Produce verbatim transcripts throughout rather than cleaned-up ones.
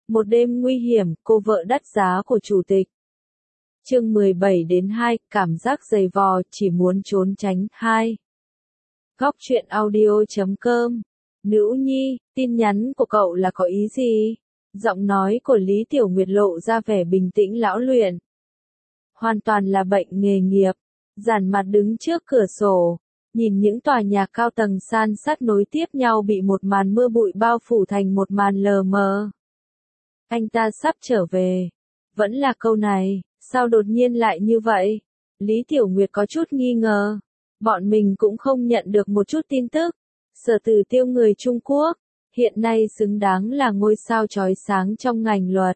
Một đêm nguy hiểm, cô vợ đắt giá của chủ tịch. Chương mười bảy đến hai, cảm giác dày vò, chỉ muốn trốn tránh. hai. Góc truyện audio chấm com. Nữ Nhi, tin nhắn của cậu là có ý gì? Giọng nói của Lý Tiểu Nguyệt lộ ra vẻ bình tĩnh lão luyện. Hoàn toàn là bệnh nghề nghiệp. Giản mặt đứng trước cửa sổ, nhìn những tòa nhà cao tầng san sát nối tiếp nhau bị một màn mưa bụi bao phủ thành một màn lờ mờ. Anh ta sắp trở về. Vẫn là câu này, sao đột nhiên lại như vậy? Lý Tiểu Nguyệt có chút nghi ngờ. Bọn mình cũng không nhận được một chút tin tức. Sở Tử Tiêu người Trung Quốc, hiện nay xứng đáng là ngôi sao chói sáng trong ngành luật.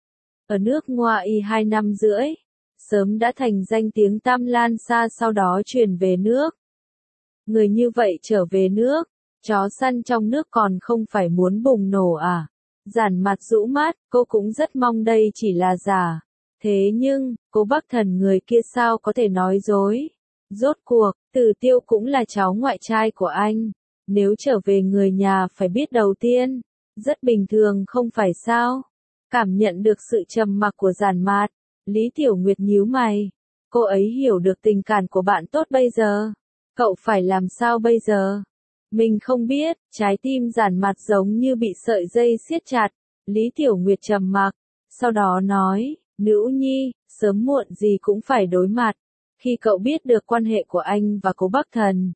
Ở nước ngoài hai năm rưỡi, sớm đã thành danh tiếng tăm lan xa sau đó chuyển về nước. Người như vậy trở về nước, chó săn trong nước còn không phải muốn bùng nổ à? Giản mặt rũ mắt, cô cũng rất mong đây chỉ là giả. Thế nhưng, cô Bắc Thần người kia sao có thể nói dối? Rốt cuộc, Tử Tiêu cũng là cháu ngoại trai của anh. Nếu trở về người nhà phải biết đầu tiên. Rất bình thường không phải sao? Cảm nhận được sự trầm mặc của Giản Mạt, Lý Tiểu Nguyệt nhíu mày. Cô ấy hiểu được tình cảm của bạn tốt bây giờ. Cậu phải làm sao bây giờ? Mình không biết, trái tim Giản Mạt giống như bị sợi dây siết chặt. Lý Tiểu Nguyệt trầm mặc, sau đó nói, Nữ Nhi, sớm muộn gì cũng phải đối mặt. Khi cậu biết được quan hệ của anh và cô Bắc Thần,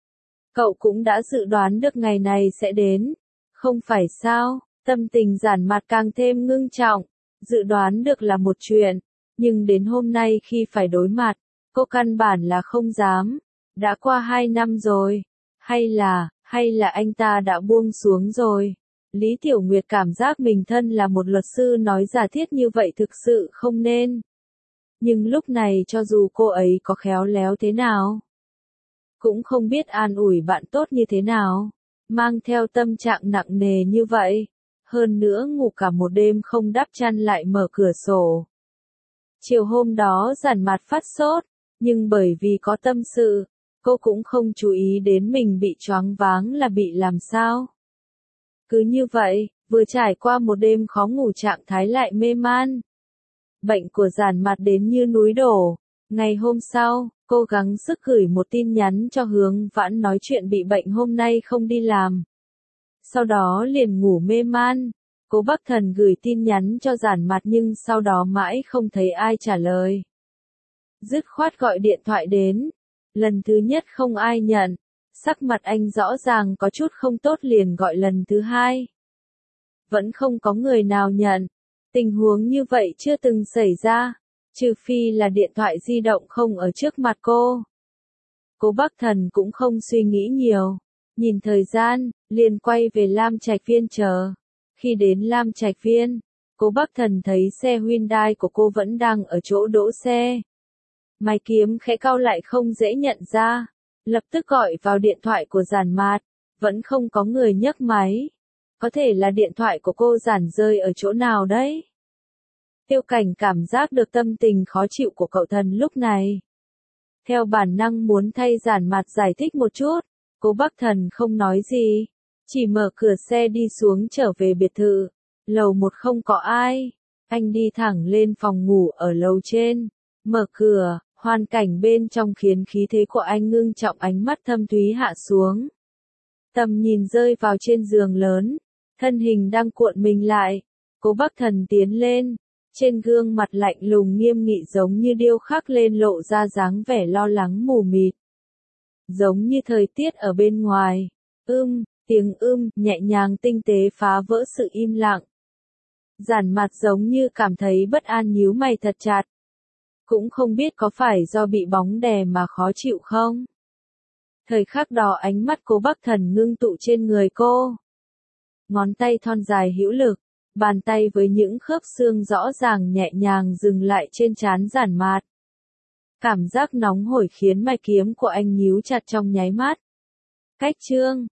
cậu cũng đã dự đoán được ngày này sẽ đến. Không phải sao? Tâm tình Giản Mạt càng thêm ngưng trọng. Dự đoán được là một chuyện, nhưng đến hôm nay khi phải đối mặt, cô căn bản là không dám. Đã qua hai năm rồi. Hay là, hay là anh ta đã buông xuống rồi? Lý Tiểu Nguyệt cảm giác mình thân là một luật sư nói giả thiết như vậy thực sự không nên. Nhưng lúc này cho dù cô ấy có khéo léo thế nào, cũng không biết an ủi bạn tốt như thế nào. Mang theo tâm trạng nặng nề như vậy. Hơn nữa ngủ cả một đêm không đắp chăn lại mở cửa sổ. Chiều hôm đó Giản Mạt phát sốt, nhưng bởi vì có tâm sự, cô cũng không chú ý đến mình bị choáng váng là bị làm sao. Cứ như vậy, vừa trải qua một đêm khó ngủ trạng thái lại mê man. Bệnh của Giản Mạt đến như núi đổ. Ngày hôm sau, cô gắng sức gửi một tin nhắn cho Hướng Vãn nói chuyện bị bệnh hôm nay không đi làm. Sau đó liền ngủ mê man. Cô Bắc Thần gửi tin nhắn cho Giản Mạt nhưng sau đó mãi không thấy ai trả lời. Dứt khoát gọi điện thoại đến. Lần thứ nhất không ai nhận. Sắc mặt anh rõ ràng có chút không tốt liền gọi lần thứ hai. Vẫn không có người nào nhận. Tình huống như vậy chưa từng xảy ra. Trừ phi là điện thoại di động không ở trước mặt cô. Cô Bắc Thần cũng không suy nghĩ nhiều. Nhìn thời gian, liền quay về Lam Trạch Viên chờ. Khi đến Lam Trạch Viên, cô Bắc Thần thấy xe Hyundai của cô vẫn đang ở chỗ đỗ xe. Mày kiếm khẽ cau lại không dễ nhận ra. Lập tức gọi vào điện thoại của Giản Mạt. Vẫn không có người nhấc máy. Có thể là điện thoại của cô Giản rơi ở chỗ nào đấy? Tiêu Cảnh cảm giác được tâm tình khó chịu của cậu thần lúc này. Theo bản năng muốn thay Giản Mạt giải thích một chút. Cô Bắc Thần không nói gì. Chỉ mở cửa xe đi xuống trở về biệt thự. Lầu một không có ai. Anh đi thẳng lên phòng ngủ ở lầu trên. Mở cửa, hoàn cảnh bên trong khiến khí thế của anh ngưng trọng, ánh mắt thâm thúy hạ xuống. Tầm nhìn rơi vào trên giường lớn. Thân hình đang cuộn mình lại. Cô Bắc Thần tiến lên. Trên gương mặt lạnh lùng nghiêm nghị giống như điêu khắc lên lộ ra dáng vẻ lo lắng mù mịt. Giống như thời tiết ở bên ngoài. Ưm, tiếng ưm, nhẹ nhàng tinh tế phá vỡ sự im lặng. Giản Mạt giống như cảm thấy bất an nhíu mày thật chặt. Cũng không biết có phải do bị bóng đè mà khó chịu không? Thời khắc đó ánh mắt cô Bắc Thần ngưng tụ trên người cô. Ngón tay thon dài hữu lực, bàn tay với những khớp xương rõ ràng nhẹ nhàng dừng lại trên trán Giản Mạt. Cảm giác nóng hổi khiến mạch kiếm của anh nhíu chặt trong nháy mắt. Cách chương